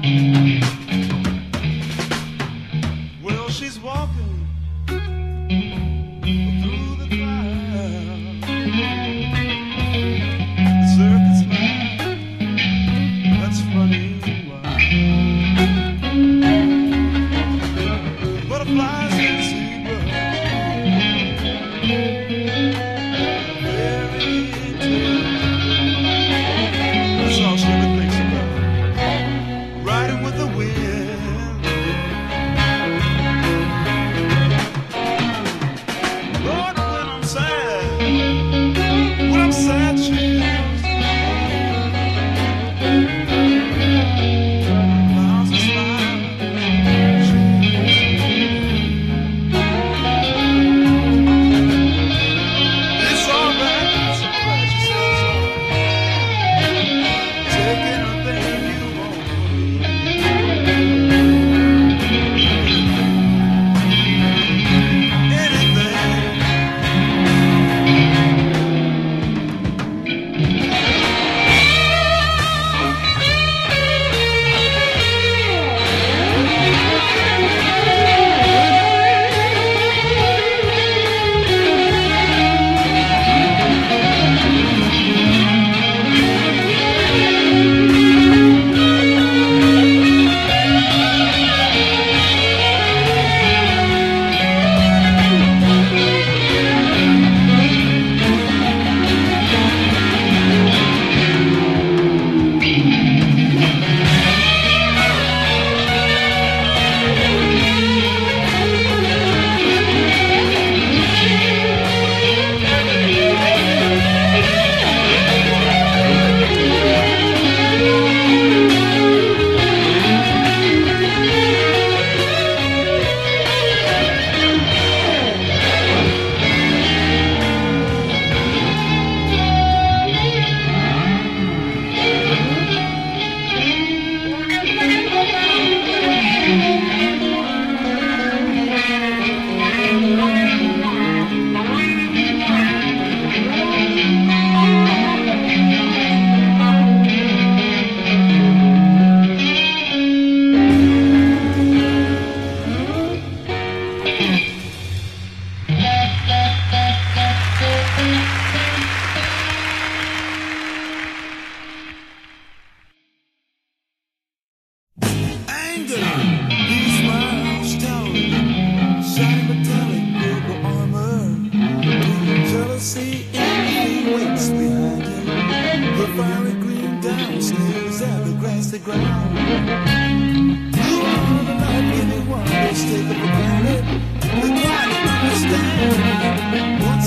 Well, she's walking through the crowd. The circus smile, that's funny. Butterflies and zebras, fairy tales. That's all she ever thinks about. Riding with the wind. Lord, when I'm sad, she knows. Miles and smiles, it's alright, she says it's alright. Take anything you want. Jealousy, envy waits behind him. The fiery green downstairs at the grassy ground.